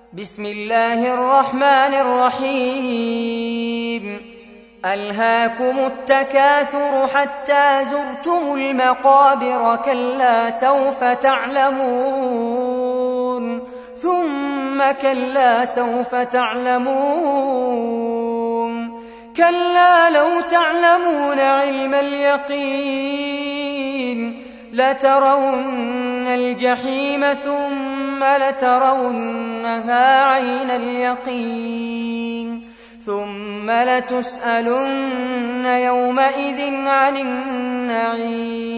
بسم الله الرحمن الرحيم ألهاكم التكاثر حتى زرتم المقابر كلا سوف تعلمون ثم كلا سوف تعلمون كلا لو تعلمون علم اليقين لترون الجحيم ثم لترونها عين اليقين ثم لتسألن يومئذ عن النعيم